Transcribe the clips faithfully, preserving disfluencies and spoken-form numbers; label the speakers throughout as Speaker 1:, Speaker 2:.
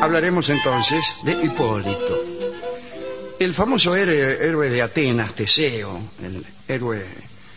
Speaker 1: hablaremos entonces de Hipólito, el famoso héroe, héroe de Atenas, Teseo, el héroe eh,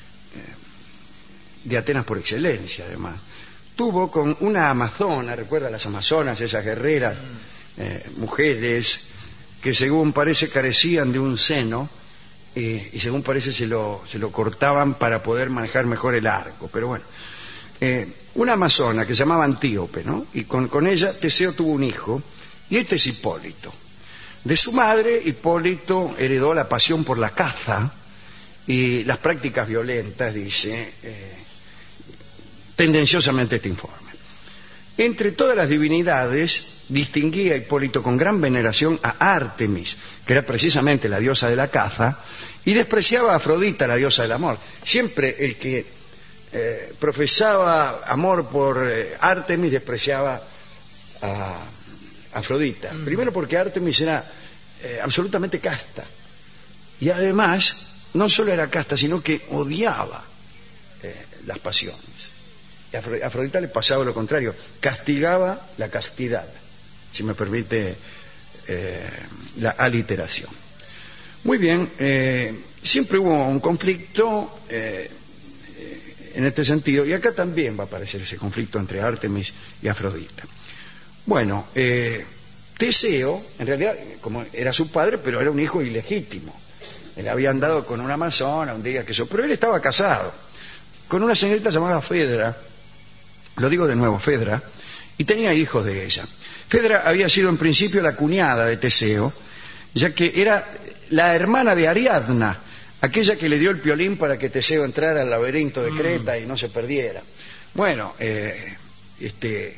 Speaker 1: de Atenas por excelencia, además. Tuvo con una amazona, recuerda las amazonas, esas guerreras, eh, mujeres que según parece carecían de un seno, eh, y según parece se lo, se lo cortaban para poder manejar mejor el arco, pero bueno. Eh, una amazona que se llamaba Antíope, ¿no? Y con, con ella Teseo tuvo un hijo, y este es Hipólito. De su madre, Hipólito heredó la pasión por la caza y las prácticas violentas, dice eh, tendenciosamente este informe. Entre todas las divinidades, distinguía Hipólito con gran veneración a Ártemis, que era precisamente la diosa de la caza, y despreciaba a Afrodita, la diosa del amor. Siempre el que eh, profesaba amor por eh, Ártemis despreciaba a Afrodita. Primero porque Ártemis era eh, absolutamente casta, y además no solo era casta, sino que odiaba eh, las pasiones. Y a Afrodita le pasaba lo contrario, castigaba la castidad, si me permite eh, la aliteración. Muy bien, eh, siempre hubo un conflicto eh, en este sentido, y acá también va a aparecer ese conflicto entre Ártemis y Afrodita. Bueno, eh, Teseo, en realidad, como era su padre, pero era un hijo ilegítimo. Él había andado con una amazona un día que eso, pero él estaba casado con una señorita llamada Fedra, lo digo de nuevo, Fedra, y tenía hijos de ella. Fedra había sido en principio la cuñada de Teseo, ya que era la hermana de Ariadna, aquella que le dio el piolín para que Teseo entrara al laberinto de Creta y no se perdiera. Bueno, eh, este...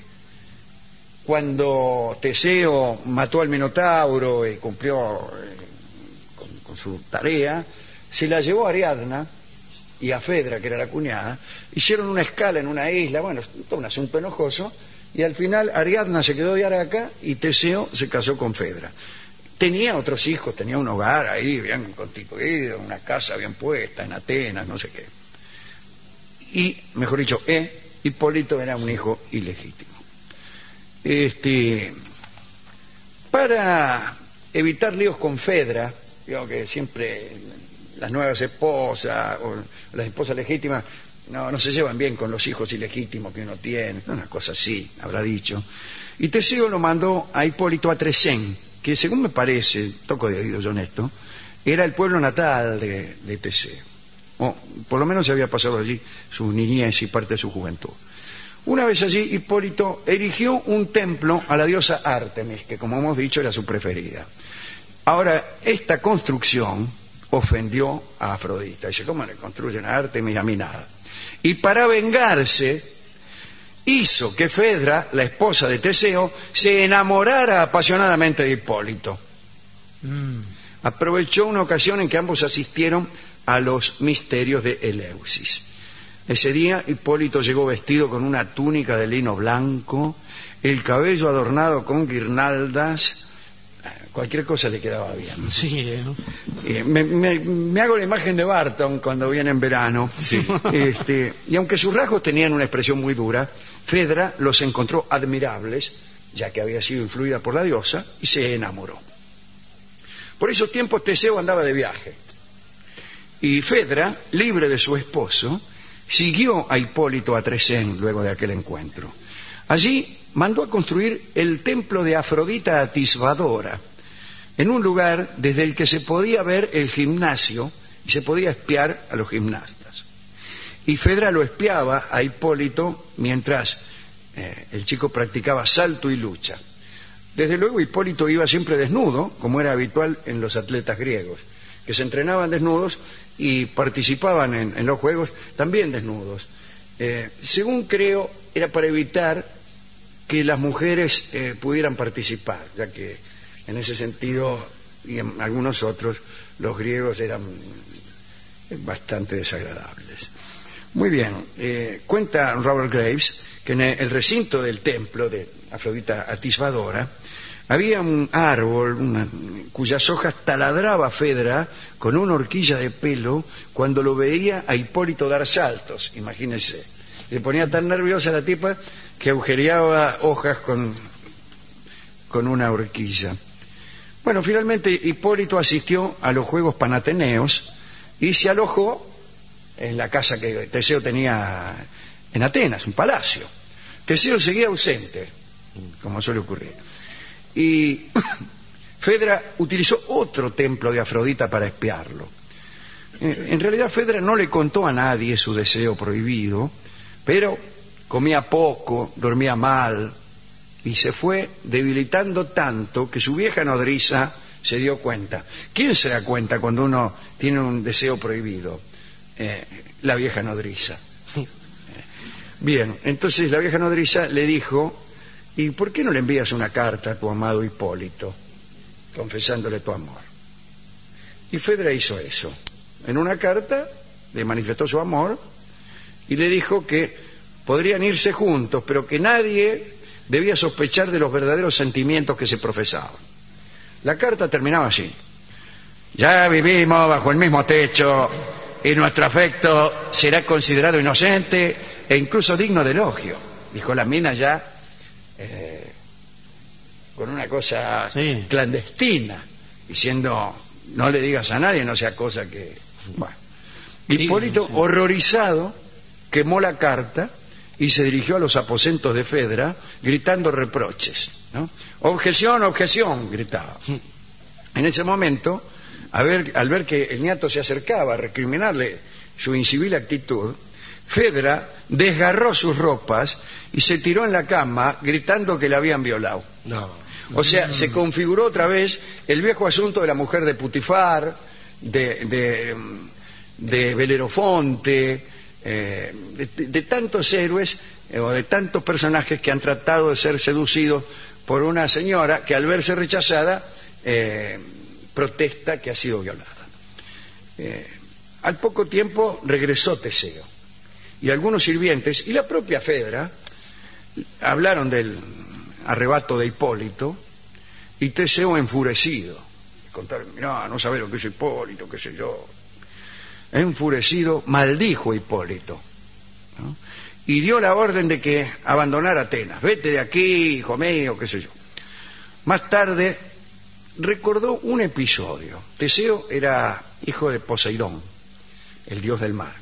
Speaker 1: cuando Teseo mató al Minotauro y cumplió eh, con, con su tarea, se la llevó a Ariadna y a Fedra, que era la cuñada, hicieron una escala en una isla, bueno, todo un asunto enojoso, y al final Ariadna se quedó de Araca y Teseo se casó con Fedra. Tenía otros hijos, tenía un hogar ahí bien constituido, una casa bien puesta en Atenas, no sé qué. Y, mejor dicho, eh, Hipólito era un hijo ilegítimo. Este, para evitar líos con Fedra, digo que siempre las nuevas esposas o las esposas legítimas no, no se llevan bien con los hijos ilegítimos que uno tiene, una cosa así, habrá dicho. Y Teseo lo mandó a Hipólito a Tresén, que según me parece, toco de oído yo en esto, era el pueblo natal de, de Teseo. O por lo menos se había pasado allí su niñez y parte de su juventud. Una vez allí, Hipólito erigió un templo a la diosa Ártemis, que como hemos dicho era su preferida. Ahora, esta construcción ofendió a Afrodita. Dice, ¿cómo le construyen a Ártemis? A mí nada. Y para vengarse, hizo que Fedra, la esposa de Teseo, se enamorara apasionadamente de Hipólito. Mm. Aprovechó una ocasión en que ambos asistieron a los misterios de Eleusis. Ese día Hipólito llegó vestido con una túnica de lino blanco, el cabello adornado con guirnaldas, cualquier cosa le quedaba bien.
Speaker 2: Sí, ¿eh?
Speaker 1: Eh, me, me, me hago la imagen de Barton cuando viene en verano.
Speaker 2: Sí.
Speaker 1: Este, y aunque sus rasgos tenían una expresión muy dura, Fedra los encontró admirables, ya que había sido influida por la diosa, y se enamoró. Por esos tiempos Teseo andaba de viaje, y Fedra, libre de su esposo, siguió a Hipólito a Tresén luego de aquel encuentro. Allí mandó a construir el templo de Afrodita atisbadora, en un lugar desde el que se podía ver el gimnasio y se podía espiar a los gimnastas. Y Fedra lo espiaba a Hipólito mientras eh, el chico practicaba salto y lucha. Desde luego Hipólito iba siempre desnudo, como era habitual en los atletas griegos, que se entrenaban desnudos y participaban en, en los juegos también desnudos. Eh, según creo, era para evitar que las mujeres eh, pudieran participar, ya que en ese sentido y en algunos otros los griegos eran bastante desagradables. Muy bien, eh, cuenta Robert Graves que en el recinto del templo de Afrodita atisbadora había un árbol una, cuyas hojas taladraba Fedra con una horquilla de pelo cuando lo veía a Hipólito dar saltos, imagínense. Se ponía tan nerviosa la tipa que agujereaba hojas con, con una horquilla. Bueno, finalmente Hipólito asistió a los Juegos Panateneos y se alojó en la casa que Teseo tenía en Atenas, un palacio. Teseo seguía ausente, como suele ocurrir. Y Fedra utilizó otro templo de Afrodita para espiarlo. En realidad Fedra no le contó a nadie su deseo prohibido, pero comía poco, dormía mal y se fue debilitando tanto que su vieja nodriza se dio cuenta. ¿Quién se da cuenta cuando uno tiene un deseo prohibido? Eh, la vieja nodriza. Bien, entonces la vieja nodriza le dijo: ¿y por qué no le envías una carta a tu amado Hipólito, confesándole tu amor? Y Fedra hizo eso. En una carta le manifestó su amor y le dijo que podrían irse juntos, pero que nadie debía sospechar de los verdaderos sentimientos que se profesaban. La carta terminaba así: ya vivimos bajo el mismo techo y nuestro afecto será considerado inocente e incluso digno de elogio. Dijo la mina ya eh, con una cosa sí. clandestina, diciendo: no le digas a nadie, no sea cosa que... Bueno. Hipólito, horrorizado, quemó la carta y se dirigió a los aposentos de Fedra gritando reproches, ¿no? Objeción, objeción, gritaba. En ese momento, a ver, al ver que el niato se acercaba a recriminarle su incivil actitud, Fedra desgarró sus ropas y se tiró en la cama gritando que la habían violado. No. O sea, se configuró otra vez el viejo asunto de la mujer de Putifar, de, de, de Belerofonte, eh, de, de tantos héroes eh, o de tantos personajes que han tratado de ser seducidos por una señora que al verse rechazada eh, protesta que ha sido violada. Eh, al poco tiempo regresó Teseo y algunos sirvientes y la propia Fedra hablaron del arrebato de Hipólito y Teseo, enfurecido, contaron: mirá, no sabés lo que es Hipólito, qué sé yo. Enfurecido, maldijo a Hipólito, ¿no? Y dio la orden de que abandonara Atenas. Vete de aquí, hijo mío, qué sé yo. Más tarde recordó un episodio. Teseo era hijo de Poseidón, el dios del mar,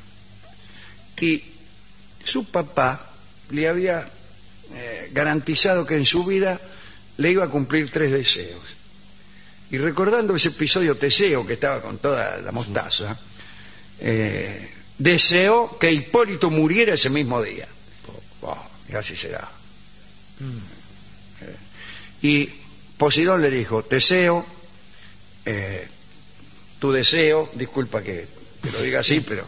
Speaker 1: y su papá le había eh, garantizado que en su vida le iba a cumplir tres deseos. Y recordando ese episodio, Teseo, que estaba con toda la mostaza, eh, deseó que Hipólito muriera ese mismo día. Oh, mirá si será. Mm. Eh, y Poseidón le dijo: Teseo, eh, tu deseo, disculpa que te lo diga así, pero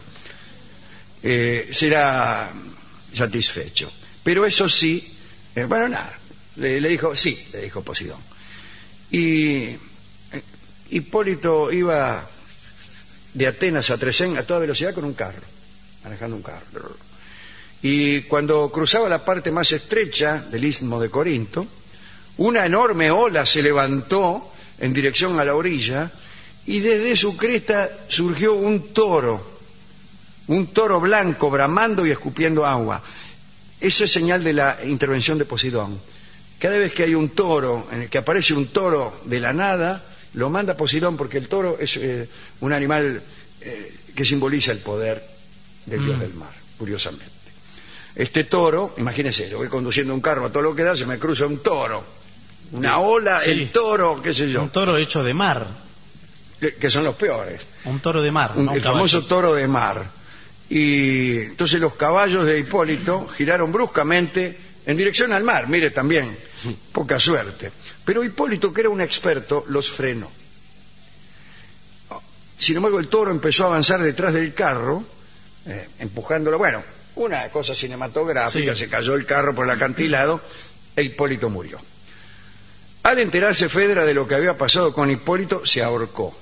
Speaker 1: eh, será satisfecho. Pero eso sí, eh, bueno, nada, le, le dijo, sí, le dijo Poseidón. Y eh, Hipólito iba de Atenas a Tresén a toda velocidad con un carro, manejando un carro. Y cuando cruzaba la parte más estrecha del istmo de Corinto, una enorme ola se levantó en dirección a la orilla y desde su cresta surgió un toro, un toro blanco bramando y escupiendo agua. Eso es señal de la intervención de Poseidón. Cada vez que hay un toro, en el que aparece un toro de la nada, lo manda Poseidón, porque el toro es eh, un animal eh, que simboliza el poder del dios mm. del mar, curiosamente. Este toro, imagínense, yo voy conduciendo un carro a todo lo que da, se me cruza un toro, una ola, sí. El toro, qué sé yo.
Speaker 2: Un toro hecho de mar.
Speaker 1: Que, que son los peores.
Speaker 2: Un toro de mar.
Speaker 1: Un,
Speaker 2: no un
Speaker 1: el famoso toro de mar. Y entonces los caballos de Hipólito giraron bruscamente en dirección al mar. Mire, también, poca suerte. Pero Hipólito, que era un experto, los frenó. Sin embargo, el toro empezó a avanzar detrás del carro, eh, empujándolo. Bueno, una cosa cinematográfica, sí. Se cayó el carro por el acantilado e Hipólito murió. Al enterarse Fedra de lo que había pasado con Hipólito, se ahorcó.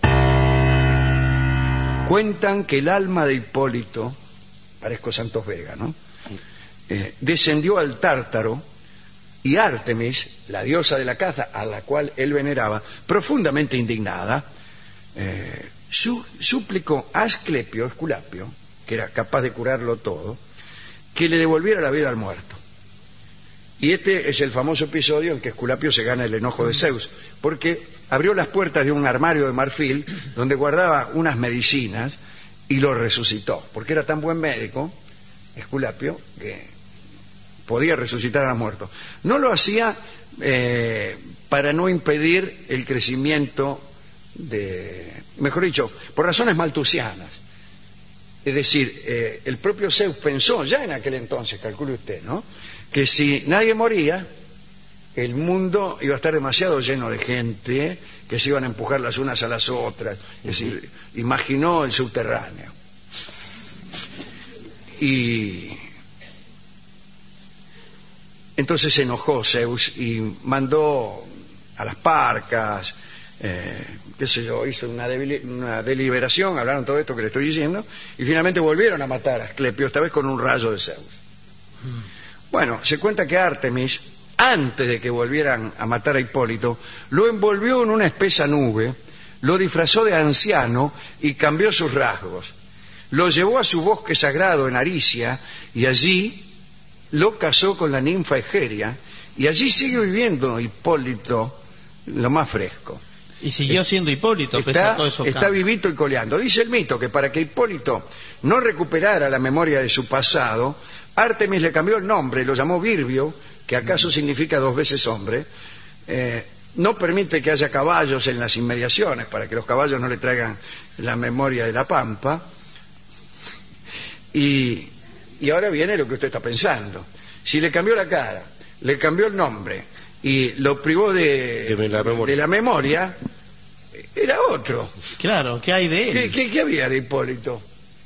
Speaker 1: Cuentan que el alma de Hipólito, parezco Santos Vega, ¿no? Eh, descendió al Tártaro y Ártemis, la diosa de la caza a la cual él veneraba, profundamente indignada, eh, su, suplicó a Asclepio, Esculapio, que era capaz de curarlo todo, que le devolviera la vida al muerto. Y este es el famoso episodio en que Esculapio se gana el enojo de Zeus, porque abrió las puertas de un armario de marfil donde guardaba unas medicinas y lo resucitó, porque era tan buen médico, Esculapio, que podía resucitar a los muertos. No lo hacía eh, para no impedir el crecimiento de, mejor dicho, por razones maltusianas. Es decir, eh, el propio Zeus pensó ya en aquel entonces, calcule usted, ¿no?, que si nadie moría, el mundo iba a estar demasiado lleno de gente, que se iban a empujar las unas a las otras. Es decir, imaginó el subterráneo. Y entonces se enojó Zeus y mandó a las parcas, eh, qué sé yo, hizo una, una deliberación, hablaron todo esto que le estoy diciendo, y finalmente volvieron a matar a Asclepio, esta vez con un rayo de Zeus. Bueno, se cuenta que Artemis, antes de que volvieran a matar a Hipólito, lo envolvió en una espesa nube, lo disfrazó de anciano y cambió sus rasgos. Lo llevó a su bosque sagrado en Aricia y allí lo casó con la ninfa Egeria, y allí sigue viviendo Hipólito lo más fresco.
Speaker 2: Y siguió siendo Hipólito,
Speaker 1: está,
Speaker 2: pese a todo eso.
Speaker 1: Está vivito y coleando. Dice el mito que para que Hipólito no recuperara la memoria de su pasado, Artemis le cambió el nombre, lo llamó Virbio, que acaso significa dos veces hombre. Eh, no permite que haya caballos en las inmediaciones, para que los caballos no le traigan la memoria de la pampa. Y, y ahora viene lo que usted está pensando. Si le cambió la cara, le cambió el nombre y lo privó de,
Speaker 3: de, la, memoria.
Speaker 1: de la memoria, era otro.
Speaker 2: Claro, ¿qué hay de él?
Speaker 1: ¿Qué, qué, qué había de Hipólito?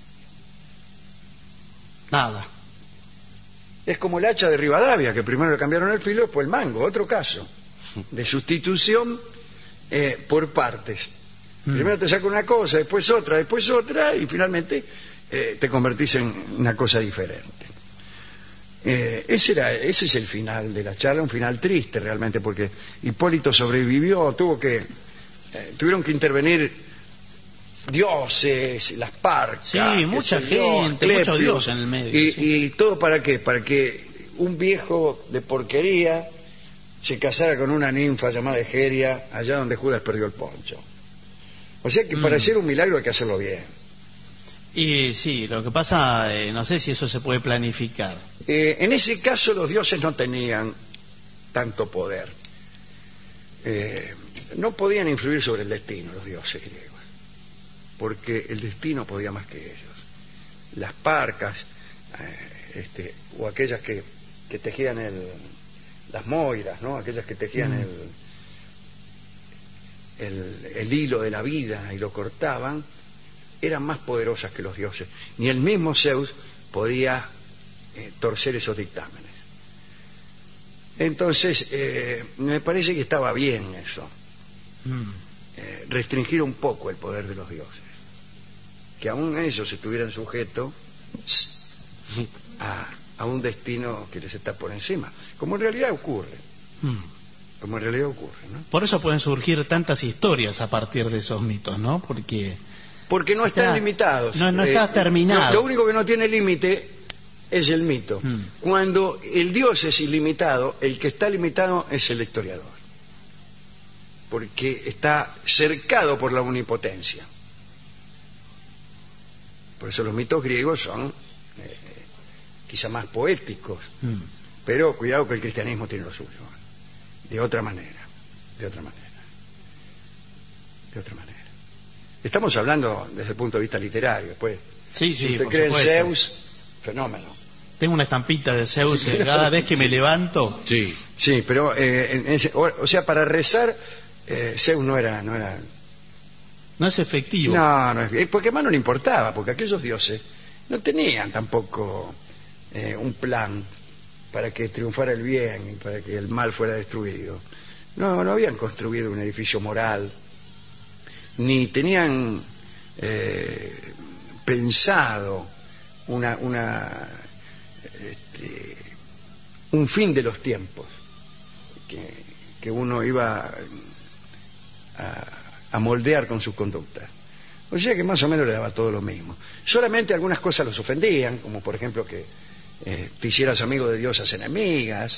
Speaker 2: Nada.
Speaker 1: Es como el hacha de Rivadavia, que primero le cambiaron el filo, después el mango. Otro caso de sustitución eh, por partes. Mm. Primero te saca una cosa, después otra, después otra, y finalmente eh, te convertís en una cosa diferente. Eh, ese, era, ese es el final de la charla, un final triste realmente, porque Hipólito sobrevivió, tuvo que, eh, tuvieron que intervenir dioses, las parcas,
Speaker 2: sí, mucha gente,
Speaker 1: Dios,
Speaker 2: mucho dios en el medio.
Speaker 1: Y,
Speaker 2: sí.
Speaker 1: y todo para qué, para que un viejo de porquería se casara con una ninfa llamada Egeria, allá donde Judas perdió el poncho. O sea que mm. para hacer un milagro hay que hacerlo bien.
Speaker 2: Y sí, lo que pasa, eh, no sé si eso se puede planificar.
Speaker 1: Eh, en ese caso los dioses no tenían tanto poder. Eh, no podían influir sobre el destino los dioses griegos, porque el destino podía más que ellos. Las parcas, eh, este, o aquellas que, que tejían el, las moiras, ¿no? Aquellas que tejían mm. el, el, el hilo de la vida y lo cortaban, eran más poderosas que los dioses. Ni el mismo Zeus podía eh, torcer esos dictámenes. Entonces, eh, me parece que estaba bien eso. Mm. Eh, restringir un poco el poder de los dioses. Que aún ellos estuvieran sujetos a, a un destino que les está por encima, como en realidad ocurre, mm. como en realidad ocurre, ¿no?
Speaker 2: Por eso pueden surgir tantas historias a partir de esos mitos, ¿no? Porque
Speaker 1: porque no están
Speaker 2: está,
Speaker 1: limitados.
Speaker 2: No, no está eh, terminado.
Speaker 1: Lo, lo único que no tiene límite es el mito. Mm. Cuando el Dios es ilimitado, el que está limitado es el historiador, porque está cercado por la omnipotencia. Por eso los mitos griegos son eh, quizá más poéticos, mm. pero cuidado que el cristianismo tiene lo suyo, de otra manera, de otra manera, de otra manera. Estamos hablando desde el punto de vista literario, pues.
Speaker 2: Sí, sí,
Speaker 1: si usted
Speaker 2: por
Speaker 1: cree
Speaker 2: supuesto.
Speaker 1: en Zeus, fenómeno.
Speaker 2: Tengo una estampita de Zeus cada vez que me levanto.
Speaker 3: Sí,
Speaker 1: sí, pero eh, en, en, o sea, para rezar eh, Zeus no era, no era.
Speaker 2: No es efectivo.
Speaker 1: No, no es, porque más no le importaba, porque aquellos dioses no tenían tampoco eh, un plan para que triunfara el bien y para que el mal fuera destruido. No, no habían construido un edificio moral, ni tenían eh, pensado una, una este, un fin de los tiempos que, que uno iba a a moldear con sus conductas. O sea que más o menos le daba todo lo mismo. Solamente algunas cosas los ofendían, como por ejemplo que eh, te hicieras amigo de diosas enemigas,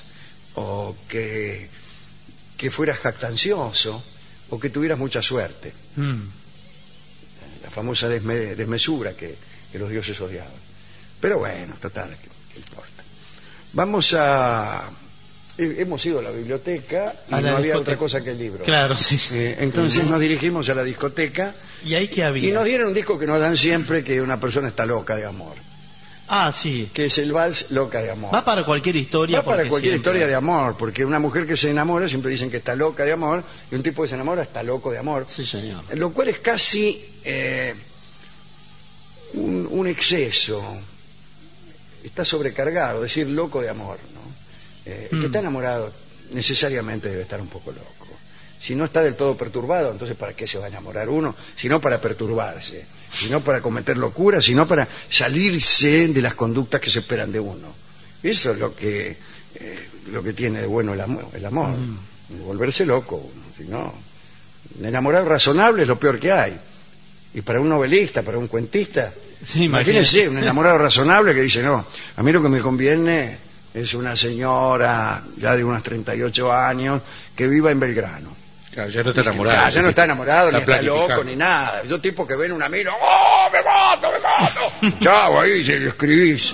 Speaker 1: o que, que fueras jactancioso, o que tuvieras mucha suerte.
Speaker 2: Mm.
Speaker 1: La famosa desme- desmesura que, que los dioses odiaban. Pero bueno, total, ¿qué, qué importa? Vamos a... Hemos ido a la biblioteca y
Speaker 2: A la
Speaker 1: no había
Speaker 2: discoteca.
Speaker 1: otra cosa que el libro.
Speaker 2: Claro, sí.
Speaker 1: Eh, entonces nos dirigimos a la discoteca
Speaker 2: ¿Y ahí qué había?
Speaker 1: y nos dieron un disco que nos dan siempre, que una persona está loca de amor,
Speaker 2: Ah, sí.
Speaker 1: que es el vals Loca de Amor.
Speaker 2: Va para cualquier historia.
Speaker 1: Va para
Speaker 2: porque
Speaker 1: cualquier
Speaker 2: siempre-
Speaker 1: historia de amor, porque una mujer que se enamora siempre dicen que está loca de amor, y un tipo que se enamora está loco de amor,
Speaker 2: Sí, señor.
Speaker 1: lo cual es casi eh, un, un exceso. Está sobrecargado, decir loco de amor, ¿no? Eh, el que
Speaker 2: Mm.
Speaker 1: está enamorado necesariamente debe estar un poco loco. Si no está del todo perturbado, entonces ¿para qué se va a enamorar uno? Si no para perturbarse, si no para cometer locuras, sino para salirse de las conductas que se esperan de uno. Eso es lo que eh, lo que tiene de bueno el amor, el amor.
Speaker 2: Mm.
Speaker 1: Volverse loco uno, si no. El enamorado razonable es lo peor que hay. Y para un novelista, para un cuentista,
Speaker 2: Sí,
Speaker 1: imagínense
Speaker 2: imagínese.
Speaker 1: un enamorado razonable que dice, no, a mí lo que me conviene es una señora ya de unos treinta y ocho años que viva en Belgrano.
Speaker 3: Claro, ya no está enamorado.
Speaker 1: Ah, ya no está enamorado,
Speaker 3: Está
Speaker 1: ni está
Speaker 3: planificando.
Speaker 1: loco, ni nada. Yo tipo que ven una mina, ¡oh, me mato, me mato! Chao, ahí se lo escribís.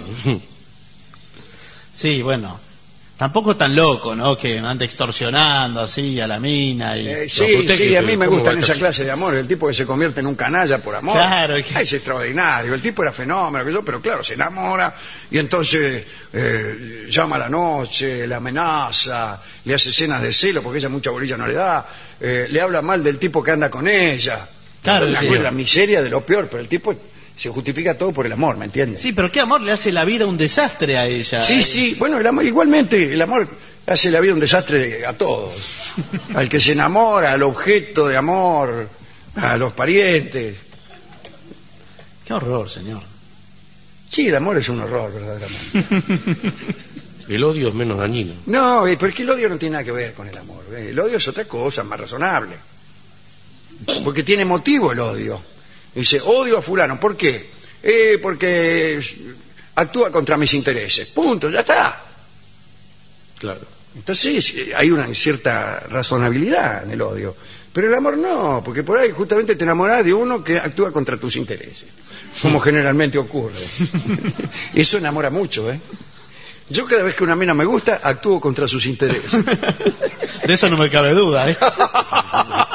Speaker 2: Sí, bueno. Tampoco tan loco, ¿no? Que anda extorsionando así a la mina y...
Speaker 1: Eh,
Speaker 3: No,
Speaker 1: sí,
Speaker 3: usted
Speaker 1: sí,
Speaker 3: que-
Speaker 1: a mí me
Speaker 3: ¿cómo
Speaker 1: gustan
Speaker 3: va a
Speaker 1: esa
Speaker 3: estar-
Speaker 1: clase de amor, el tipo que se convierte en un canalla por amor.
Speaker 2: Claro, que-
Speaker 1: Ah, es extraordinario, el tipo era fenómeno, que yo, pero claro, se enamora y entonces eh, llama a la noche, le amenaza, le hace escenas de celo porque ella mucha bolilla no le da, eh, le habla mal del tipo que anda con ella.
Speaker 2: Claro,
Speaker 1: la,
Speaker 2: sí.
Speaker 1: la miseria de lo peor, pero el tipo se justifica todo por el amor, ¿me entiendes?
Speaker 2: Sí, pero qué amor le hace la vida un desastre a ella.
Speaker 1: Sí, sí, bueno, el amor, igualmente el amor hace la vida un desastre a todos. Al que se enamora, al objeto de amor, a los parientes.
Speaker 2: Qué horror, señor.
Speaker 1: Sí, el amor es un horror, verdaderamente.
Speaker 3: El odio es menos dañino.
Speaker 1: No, eh, porque el odio no tiene nada que ver con el amor. eh. El odio es otra cosa, más razonable. Porque tiene motivo el odio. Dice, odio a fulano. ¿Por qué? Eh, porque actúa contra mis intereses. Punto, ya está.
Speaker 3: Claro.
Speaker 1: Entonces eh, hay una cierta razonabilidad en el odio. Pero el amor no, porque por ahí justamente te enamorás de uno que actúa contra tus intereses, como generalmente ocurre. Eso enamora mucho, ¿eh? Yo cada vez que una mina me gusta, actúo contra sus intereses.
Speaker 2: De eso no me cabe duda, ¿eh?